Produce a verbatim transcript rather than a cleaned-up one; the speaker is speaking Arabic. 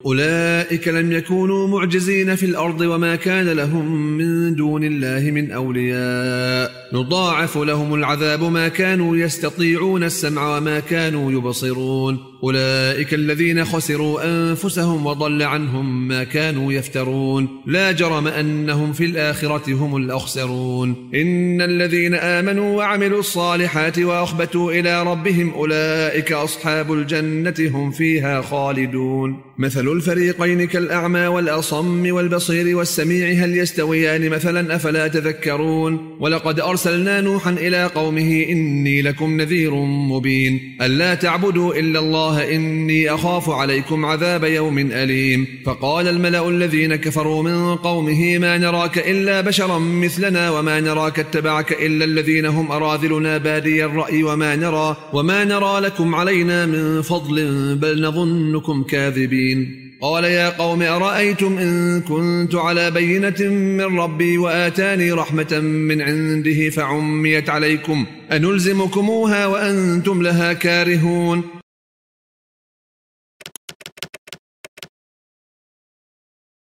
أولئك لم يكونوا معجزين في الأرض وما كان لهم من دون الله من أولياء نضاعف لهم العذاب ما كانوا يستطيعون السمع وما كانوا يبصرون أولئك الذين خسروا أنفسهم وضل عنهم ما كانوا يفترون لا جرم أنهم في الآخرة هم الأخسرون إن الذين آمنوا وعملوا الصالحات وأخبتوا إلى ربهم أولئك أصحاب الجنة هم فيها خالدون مثل الفريقين كالأعمى والأصم والبصير والسميع هل يستويان مثلا أفلا تذكرون ولقد أرسلنا نوحا إلى قومه إني لكم نذير مبين ألا تعبدوا إلا الله إني أخاف عليكم عذاب يوم أليم فقال الملأ الذين كفروا من قومه ما نراك إلا بشرا مثلنا وما نراك اتبعك إلا الذين هم أراذلنا بادي الرأي وما نرى, وما نرى لكم علينا من فضل بل نظنكم كاذبين قال يا قوم أرأيتم إن كنت على بينة من ربي وآتاني رحمة من عنده فعميت عليكم أنلزمكموها وأنتم لها كارهون